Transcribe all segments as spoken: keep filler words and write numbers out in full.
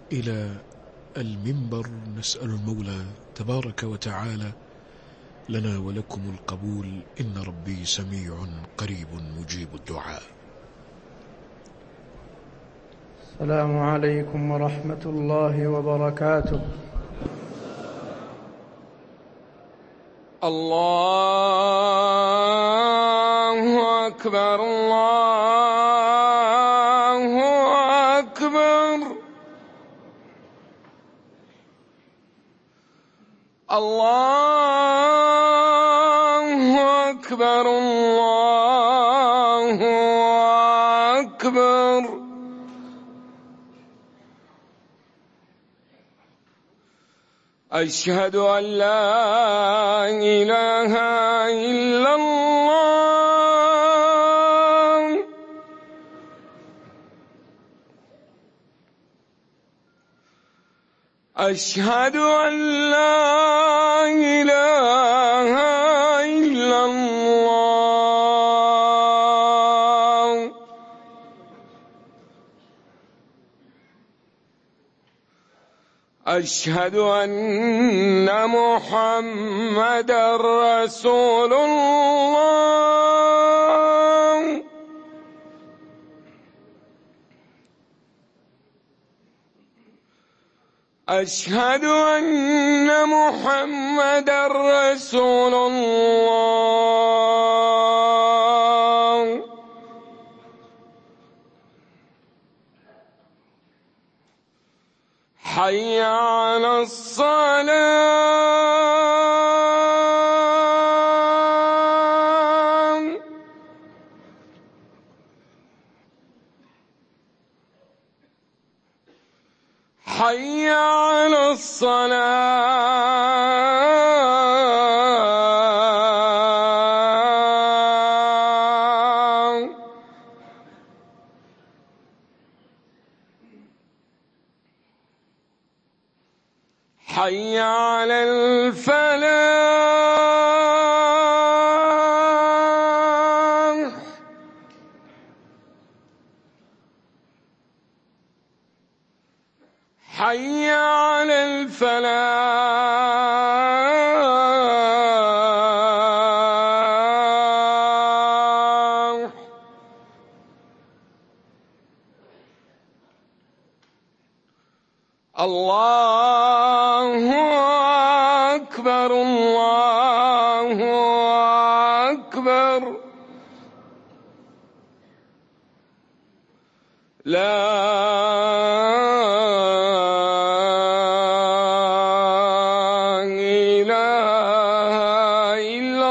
إلى المنبر، نسأل المولى تبارك وتعالى لنا ولكم القبول، إن ربي سميع قريب مجيب الدعاء. السلام عليكم ورحمة الله وبركاته. الله أكبر، الله أكبر، الله أكبر، الله أكبر. أشهد أن لا إله إلا الله، أشهد أن لا إله إلا الله، أشهد أن محمدًا رسول الله، أشهد أن محمدًا رسول الله. حي على الصلاة، حي على الصلاة. حي على الفلاح، حي على الفلاح. الله أكبر، الله أكبر. لا إله إلا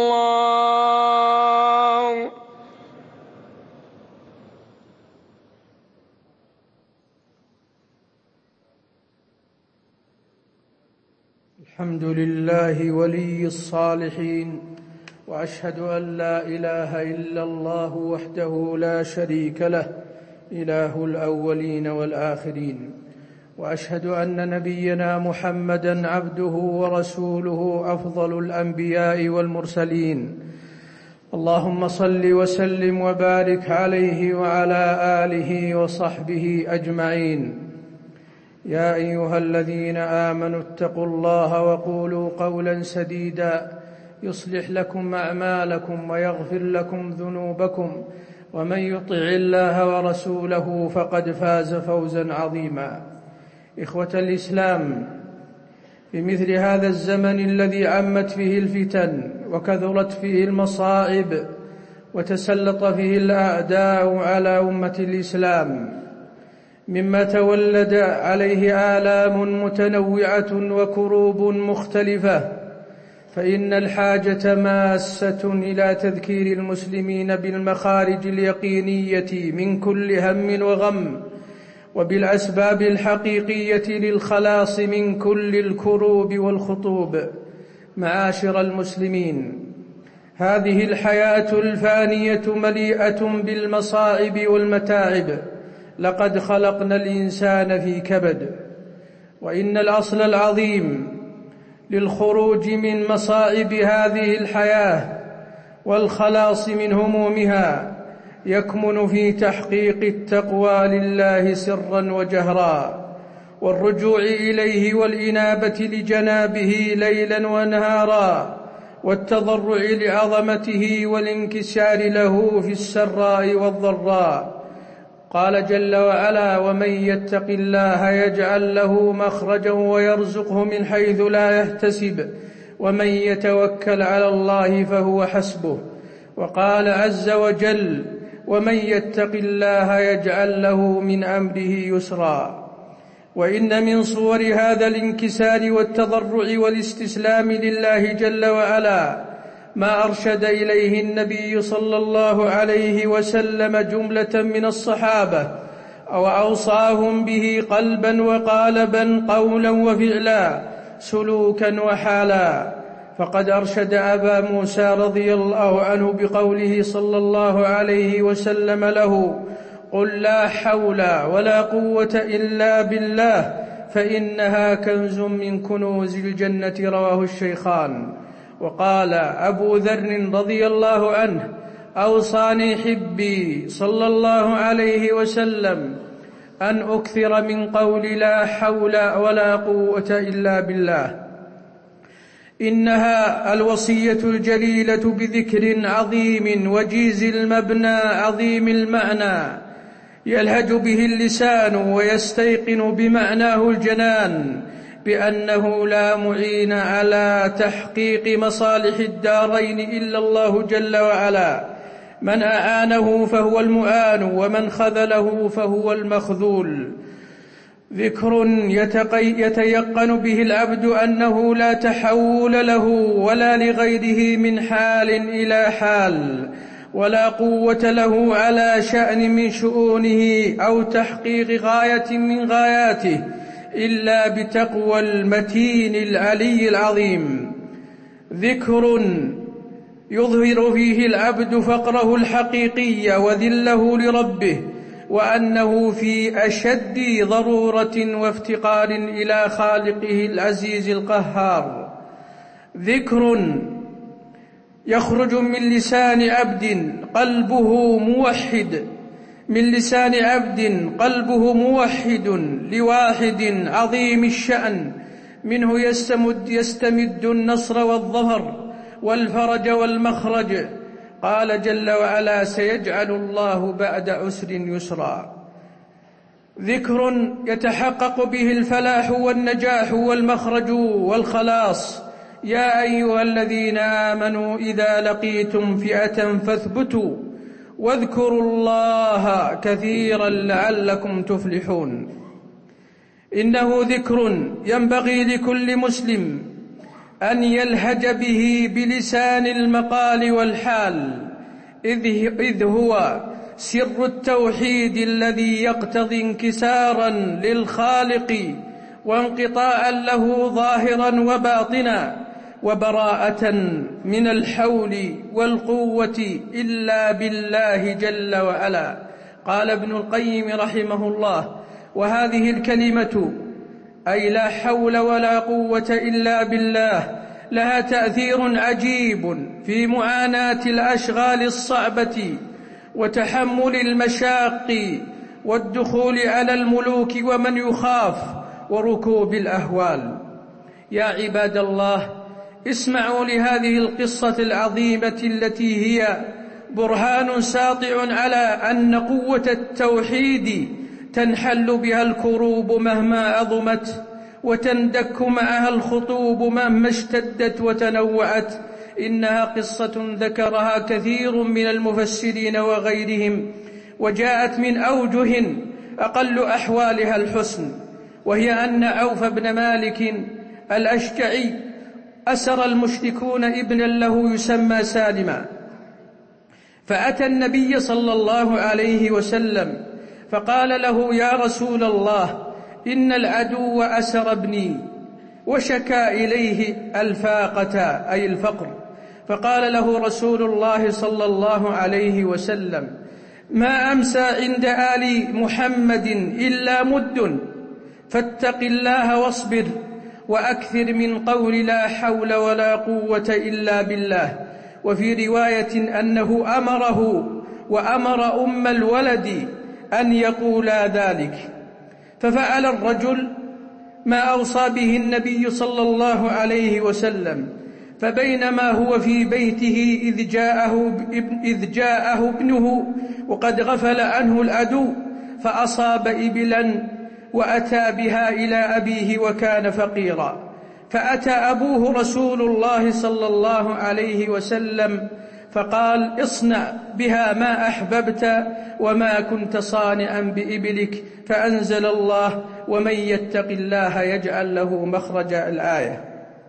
الله. الحمد لله ولي الصالحين، وأشهد أن لا إله إلا الله وحده لا شريك له، إله الأولين والآخرين. وأشهد أن نبينا محمدًا عبده ورسوله، أفضل الأنبياء والمرسلين. اللهم صل وسلم وبارك عليه وعلى آله وصحبه أجمعين. يا أيها الذين آمنوا اتقوا الله وقولوا قولا سديدا يصلح لكم أعمالكم ويغفر لكم ذنوبكم، ومن يطع الله ورسوله فقد فاز فوزا عظيما. إخوة الإسلام، في مثل هذا الزمن الذي عمت فيه الفتن وكثرت فيه المصائب وتسلط فيه الأعداء على أمة الإسلام، مما تولد عليه آلام متنوعة وكروب مختلفة، فإن الحاجة ماسة إلى تذكير المسلمين بالمخارج اليقينية من كل هم وغم، وبالأسباب الحقيقية للخلاص من كل الكروب والخطوب. معاشر المسلمين، هذه الحياة الفانية مليئة بالمصائب والمتاعب، لقد خلقنا الإنسان في كبد، وإن الأصل العظيم للخروج من مصائب هذه الحياة والخلاص من همومها يكمن في تحقيق التقوى لله سرا وجهرا، والرجوع إليه والإنابة لجنابه ليلا ونهارا، والتضرع لعظمته والانكسار له في السراء والضراء. قال جل وعلا: ومن يتق الله يجعل له مخرجا ويرزقه من حيث لا يحتسب ومن يتوكل على الله فهو حسبه. وقال عز وجل: ومن يتق الله يجعل له من أمره يسرا. وإن من صور هذا الانكسار والتضرع والاستسلام لله جل وعلا ما أرشد إليه النبي صلى الله عليه وسلم جملة من الصحابة، وأوصاهم به قلبا وقالبا، قولا وفعلا، سلوكا وحالا. فقد أرشد أبا موسى رضي الله عنه بقوله صلى الله عليه وسلم له: قل لا حول ولا قوة إلا بالله فإنها كنز من كنوز الجنة، رواه الشيخان. وقال أبو ذر رضي الله عنه: أوصاني حبي صلى الله عليه وسلم أن أكثر من قول لا حول ولا قوة إلا بالله. إنها الوصية الجليلة بذكر عظيم وجيز المبنى عظيم المعنى، يلهج به اللسان ويستيقن بمعناه الجنان بأنه لا معين على تحقيق مصالح الدارين إلا الله جل وعلا. من أعانه فهو المؤان، ومن خذله فهو المخذول. ذكر يتيقن به العبد أنه لا تحول له ولا لغيره من حال إلى حال، ولا قوة له على شأن من شؤونه أو تحقيق غاية من غاياته إلا بتقوى المتين العلي العظيم. ذكر يظهر فيه العبد فقره الحقيقي وذله لربه، وأنه في أشد ضرورة وافتقار إلى خالقه العزيز القهار. ذكر يخرج من لسان عبد قلبه موحد من لسان عبد قلبه موحد لواحد عظيم الشأن، منه يستمد, يستمد النصر والظفر والفرج والمخرج. قال جل وعلا: سيجعل الله بعد عسر يسرا. ذكر يتحقق به الفلاح والنجاح والمخرج والخلاص. يا أيها الذين آمنوا إذا لقيتم فئة فاثبتوا واذكروا الله كثيرا لعلكم تفلحون. إنه ذكر ينبغي لكل مسلم أن يلهج به بلسان المقال والحال، إذ هو سر التوحيد الذي يقتضي انكسارا للخالق وانقطاعا له ظاهرا وباطنا، وبراءة من الحول والقوة إلا بالله جل وعلا. قال ابن القيم رحمه الله: وهذه الكلمة أي لا حول ولا قوة إلا بالله لها تأثير عجيب في معاناة الأشغال الصعبة وتحمل المشاق والدخول على الملوك ومن يخاف وركوب الأهوال. يا عباد الله، اسمعوا لهذه القصة العظيمة التي هي برهان ساطع على أن قوة التوحيد تنحل بها الكروب مهما عظمت، وتندك معها الخطوب مهما اشتدت وتنوعت. إنها قصة ذكرها كثير من المفسرين وغيرهم، وجاءت من أوجه أقل أحوالها الحسن، وهي أن عوف بن مالك الأشجعي أسر المشركون ابنا له يسمى سالما، فأتى النبي صلى الله عليه وسلم فقال له: يا رسول الله، إن العدو أسر ابني، وشكى إليه الفاقة أي الفقر. فقال له رسول الله صلى الله عليه وسلم: ما أمسى عند آل محمد إلا مد، فاتق الله واصبر، وأكثر من قول لا حول ولا قوة إلا بالله. وفي رواية أنه أمره وأمر أم الولد أن يقولا ذلك، ففعل الرجل ما أوصى به النبي صلى الله عليه وسلم. فبينما هو في بيته إذ جاءه, إذ جاءه ابنه وقد غفل عنه العدو فأصاب إبلا وأتى بها إلى أبيه وكان فقيرا، فأتى أبوه رسول الله صلى الله عليه وسلم فقال: اصنع بها ما أحببت وما كنت صانعا بإبلك، فأنزل الله: ومن يتق الله يجعل له مخرجا، الآية.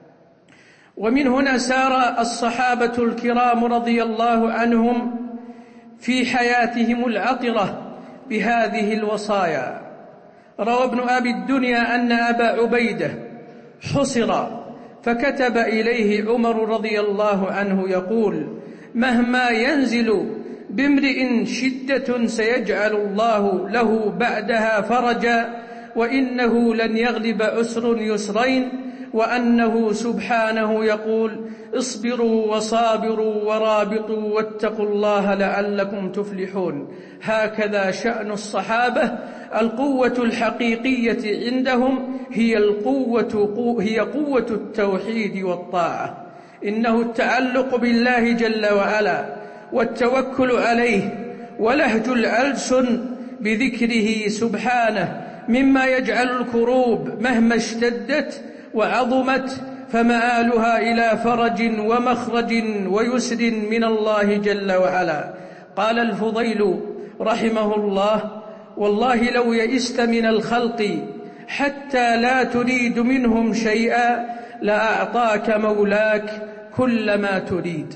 ومن هنا سار الصحابة الكرام رضي الله عنهم في حياتهم العطرة بهذه الوصايا. روى ابن أبي الدنيا أن أبا عبيدة حصر فكتب إليه عمر رضي الله عنه يقول: مهما ينزل بامرئ شدة سيجعل الله له بعدها فرجا، وإنه لن يغلب عسر يسرين، وأنه سبحانه يقول: اصبروا وصابروا ورابطوا واتقوا الله لعلكم تفلحون. هكذا شأن الصحابة. القوة الحقيقية عندهم هي القوة هي قوة التوحيد والطاعة. إنه التعلق بالله جل وعلا والتوكل عليه ولهج الألسن بذكره سبحانه مما يجعل الكروب مهما اشتدت وعظمت فمآلها إلى فرج ومخرج ويسر من الله جل وعلا. قال الفضيل رحمه الله: والله لو يئست من الخلق حتى لا تريد منهم شيئا لأعطاك مولاك كل ما تريد.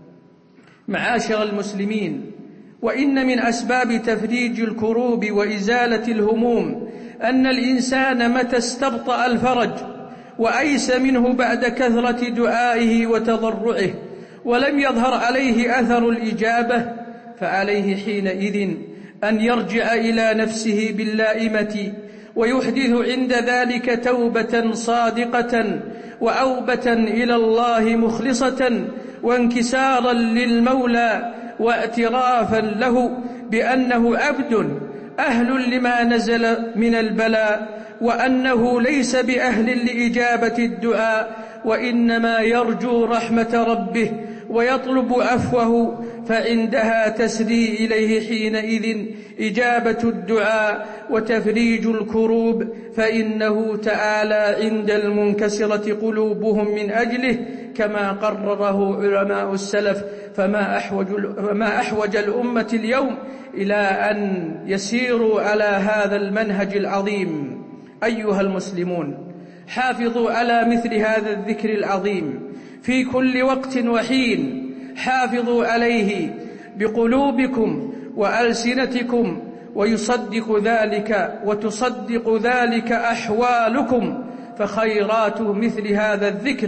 معاشر المسلمين، وإن من أسباب تفريج الكروب وإزالة الهموم أن الإنسان متى استبطأ الفرج وأيس منه بعد كثرة دعائه وتضرعه ولم يظهر عليه أثر الإجابة، فعليه حينئذ أن يرجع إلى نفسه باللائمة ويحدث عند ذلك توبة صادقة وأوبة إلى الله مخلصة وانكسارا للمولى واعترافا له بأنه عبد أهل لما نزل من البلاء، وأنه ليس بأهل لإجابة الدعاء، وإنما يرجو رحمة ربه ويطلب عفوه، فعندها تسري إليه حينئذ إجابة الدعاء وتفريج الكروب، فإنه تعالى عند المنكسرة قلوبهم من أجله كما قرره علماء السلف. فما أحوج, فما أحوج الأمة اليوم إلى أن يسيروا على هذا المنهج العظيم. أيها المسلمون، حافظوا على مثل هذا الذكر العظيم في كل وقت وحين، حافظوا عليه بقلوبكم وألسنتكم، ويصدق ذلك وتصدق ذلك أحوالكم، فخيرات مثل هذا الذكر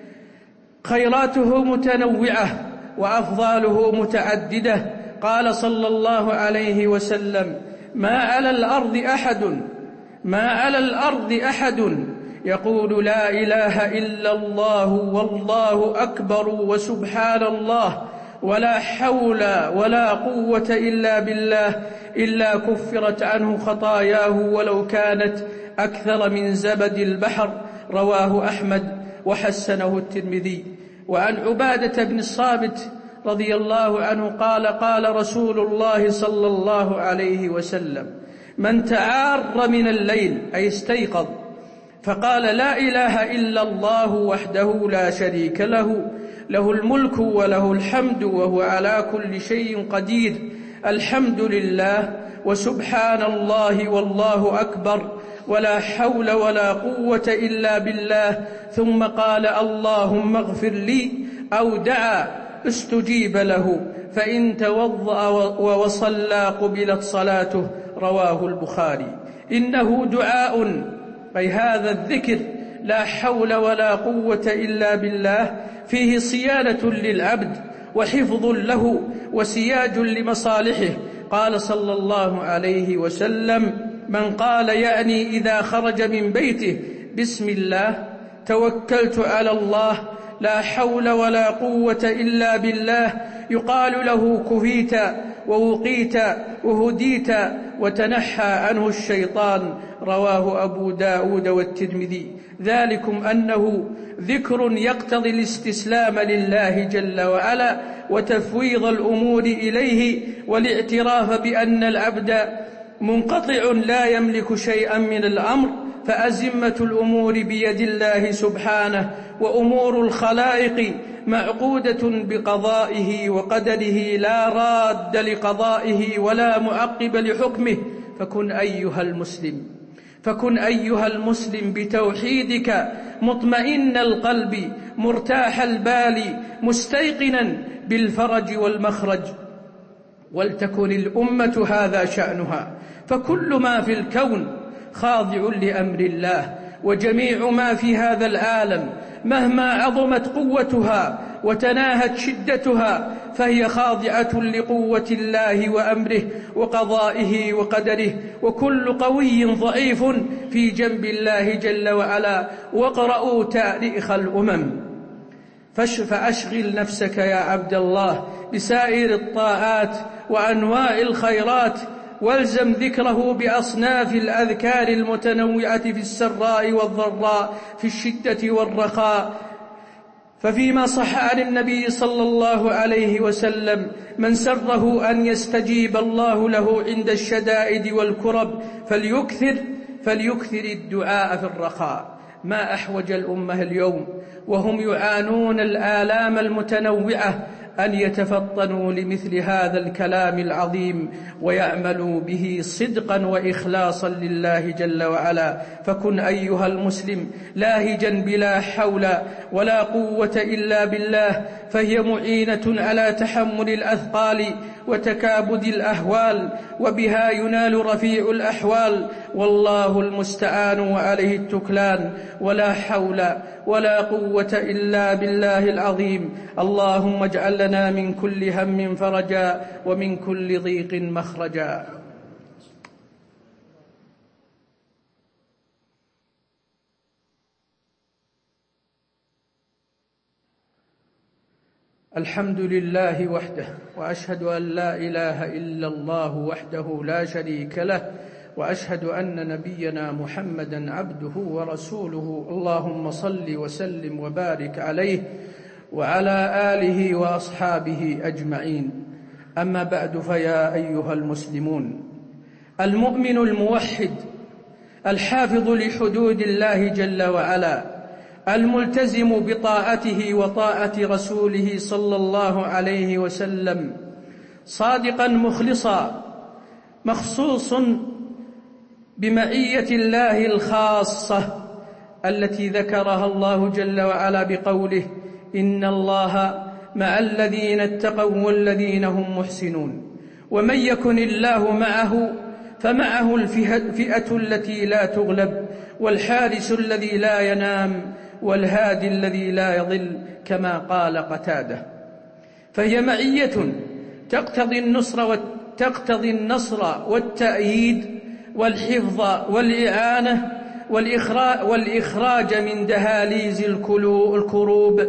خيراته متنوعة وأفضاله متعددة. قال صلى الله عليه وسلم: ما على الأرض أحد ما على الأرض أحد يقول لا إله إلا الله والله أكبر وسبحان الله ولا حول ولا قوة إلا بالله إلا كفرت عنه خطاياه ولو كانت أكثر من زبد البحر. رواه أحمد وحسنه الترمذي. وعن عبادة بن الصامت رضي الله عنه قال: قال رسول الله صلى الله عليه وسلم: من تعار من الليل أي استيقظ فقال لا إله إلا الله وحده لا شريك له له الملك وله الحمد وهو على كل شيء قدير، الحمد لله وسبحان الله والله أكبر ولا حول ولا قوة إلا بالله، ثم قال اللهم اغفر لي أو دعا استجيب له، فإن توضأ وصلى قبلت صلاته. رواه البخاري. إنه دعاء، أي هذا الذكر لا حول ولا قوة إلا بالله، فيه صيانة للعبد وحفظ له وسياج لمصالحه. قال صلى الله عليه وسلم: من قال يعني إذا خرج من بيته بسم الله توكلت على الله لا حول ولا قوة إلا بالله يقال له كفيت ووقيت وهديت وتنحى عنه الشيطان. رواه أبو داود والترمذي. ذلكم أنه ذكر يقتضي الاستسلام لله جل وعلا وتفويض الأمور إليه والاعتراف بأن العبد منقطع لا يملك شيئا من الأمر، فأزمة الأمور بيد الله سبحانه، وأمور الخلائق معقودة بقضائه وقدره لا راد لقضائه ولا معقب لحكمه. فكن أيها المسلم فكن أيها المسلم بتوحيدك مطمئن القلب مرتاح البال مستيقنا بالفرج والمخرج، ولتكن الأمة هذا شأنها، فكل ما في الكون خاضع لأمر الله، وجميع ما في هذا العالم مهما عظمت قوتها وتناهت شدتها فهي خاضعة لقوة الله وأمره وقضائه وقدره، وكل قوي ضعيف في جنب الله جل وعلا. واقرأوا تاريخ الأمم فأشغل نفسك يا عبد الله بسائر الطاعات وأنواع الخيرات، والزم ذكره بأصناف الأذكار المتنوعة في السراء والضراء، في الشدة والرخاء. ففيما صح عن النبي صلى الله عليه وسلم: من سره أن يستجيب الله له عند الشدائد والكرب فليكثر فليكثر الدعاء في الرخاء. ما أحوج الأمة اليوم وهم يعانون الآلام المتنوعة أن يتفطنوا لمثل هذا الكلام العظيم ويعملوا به صدقا وإخلاصا لله جل وعلا. فكن أيها المسلم لاهجا بلا حول ولا قوة إلا بالله، فهي معينة على تحمل الأثقال وتكابد الأهوال، وبها ينال رفيع الأحوال، والله المستعان وعليه التكلان، ولا حول ولا قوة إلا بالله العظيم. اللهم اجعل لنا من كل هم فرجا ومن كل ضيق مخرجا. الحمد لله وحده، وأشهد أن لا إله إلا الله وحده لا شريك له، وأشهد أن نبينا محمدا عبده ورسوله. اللهم صل وسلم وبارك عليه وعلى آله وأصحابه أجمعين. أما بعد، فيا أيها المسلمون، المؤمن الموحد الحافظ لحدود الله جل وعلا الملتزم بطاعته وطاعة رسوله صلى الله عليه وسلم صادقا مخلصا مخصوص بمعية الله الخاصة التي ذكرها الله جل وعلا بقوله: إن الله مع الذين اتقوا والذين هم محسنون. ومن يكن الله معه فمعه الفئة التي لا تغلب، والحارس الذي لا ينام، والهادي الذي لا يضل، كما قال قتادة. فهي معية تقتضي النصر تقتضي النصر والتأييد والحفظ والإعانة والإخراج من دهاليز الكروب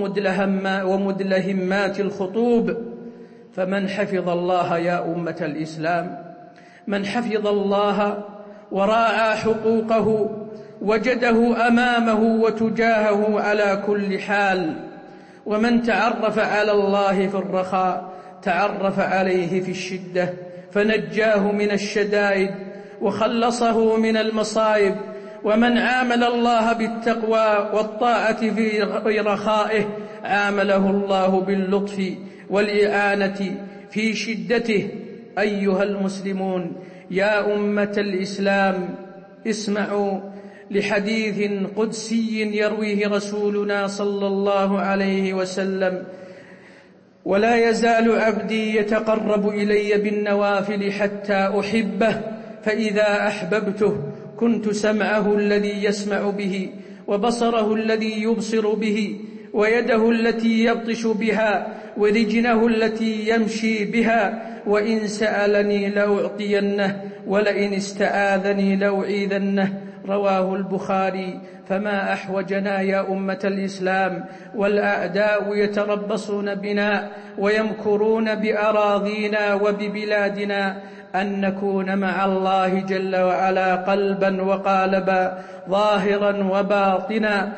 ومدلهمات الخطوب. فمن حفظ الله يا أمة الإسلام، من حفظ الله وراعى حقوقه وجده أمامه وتجاهه على كل حال. ومن تعرف على الله في الرخاء تعرف عليه في الشدة، فنجاه من الشدائد وخلصه من المصائب. ومن عامل الله بالتقوى والطاعة في رخائه عامله الله باللطف والإعانة في شدته. أيها المسلمون يا أمة الإسلام، اسمعوا لحديث قدسي يرويه رسولنا صلى الله عليه وسلم: ولا يزال عبدي يتقرب إلي بالنوافل حتى أحبه، فإذا أحببته كنت سمعه الذي يسمع به، وبصره الذي يبصر به، ويده التي يبطش بها، ورجله التي يمشي بها. وإن سألني لأعطينه، ولئن استعاذني لأعيذنه. رواه البخاري. فما أحوجنا يا أمة الإسلام والأعداء يتربصون بنا ويمكرون بأراضينا وببلادنا أن نكون مع الله جل وعلا قلبا وقالبا، ظاهرا وباطنا،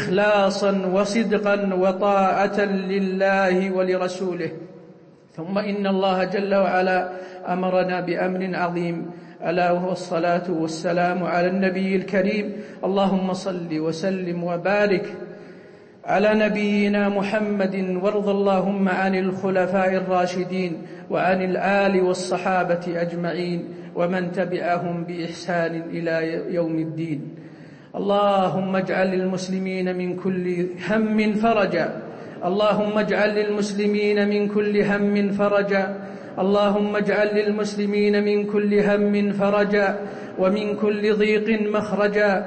إخلاصا وصدقا وطاعة لله ولرسوله. ثم إن الله جل وعلا أمرنا بأمر عظيم، ألا وهو الصلاة والسلام على النبي الكريم. اللهم صل وسلم وبارك على نبينا محمد، وارض اللهم عن الخلفاء الراشدين وعن الآل والصحابة أجمعين ومن تبعهم بإحسان إلى يوم الدين. اللهم اجعل للمسلمين من كل هم فرجا، اللهم اجعل للمسلمين من كل هم فرجا، اللهم اجعل للمسلمين من كل هم فرجا، ومن كل ضيق مخرجا،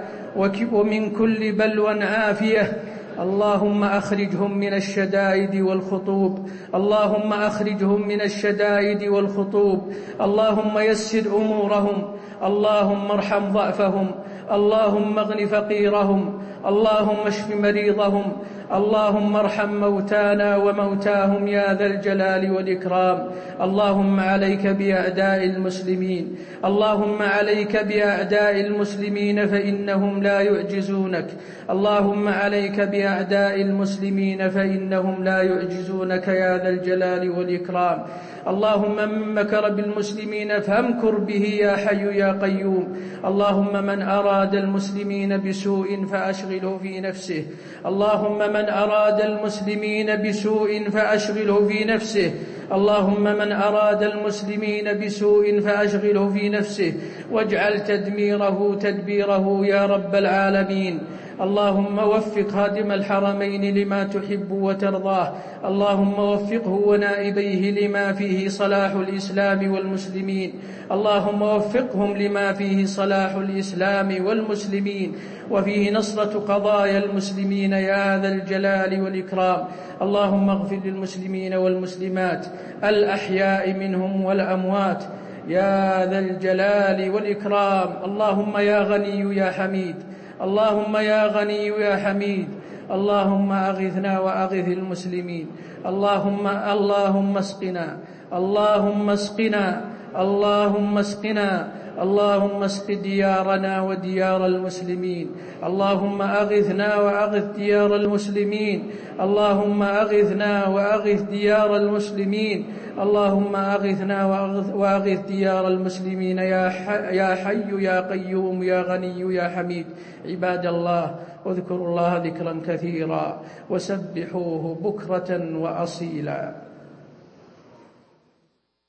ومن كل بلوى عافية. اللهم أخرجهم من الشدائد والخطوب، اللهم أخرجهم من الشدائد والخطوب، اللهم يسر أمورهم، اللهم ارحم ضعفهم، اللهم اغن فقيرهم، اللهم اشف مريضهم، اللهم ارحم موتانا وموتاهم يا ذا الجلال والإكرام. اللهم عليك بأعداء المسلمين، اللهم عليك بأعداء المسلمين فإنهم لا يعجزونك، اللهم عليك بأعداء المسلمين فإنهم لا يعجزونك يا ذا الجلال والإكرام. اللهم من مكر بالمسلمين فامكر به يا حي يا قيوم. اللهم من أراد المسلمين بسوء فأشغله في نفسه، اللهم من أراد المسلمين بسوء فأشغله في نفسه، اللهم من أراد المسلمين بسوء فأشغله في نفسه، واجعل تدميره تدبيره يا رب العالمين. اللهم وفق هادم الحرمين لما تحب وترضاه، اللهم وفقه ونائبيه لما فيه صلاح الإسلام والمسلمين، اللهم وفقهم لما فيه صلاح الإسلام والمسلمين وفيه نصرة قضايا المسلمين يا ذا الجلال والإكرام. اللهم اغفر للمسلمين والمسلمات الأحياء منهم والأموات يا ذا الجلال والإكرام. اللهم يا غني يا حميد، اللهم يا غني يا حميد، اللهم أغثنا وأغث المسلمين. اللهم اللهم اسقنا، اللهم اسقنا، اللهم اسقنا، اللهم اسق ديارنا وديار المسلمين. اللهم أغثنا وأغث ديار المسلمين، اللهم أغثنا وأغث ديار المسلمين، اللهم أغثنا وأغث ديار المسلمين يا حي يا قيوم يا غني يا حميد. عباد الله، اذكروا الله ذكرا كثيرا وسبحوه بكرة وأصيلا.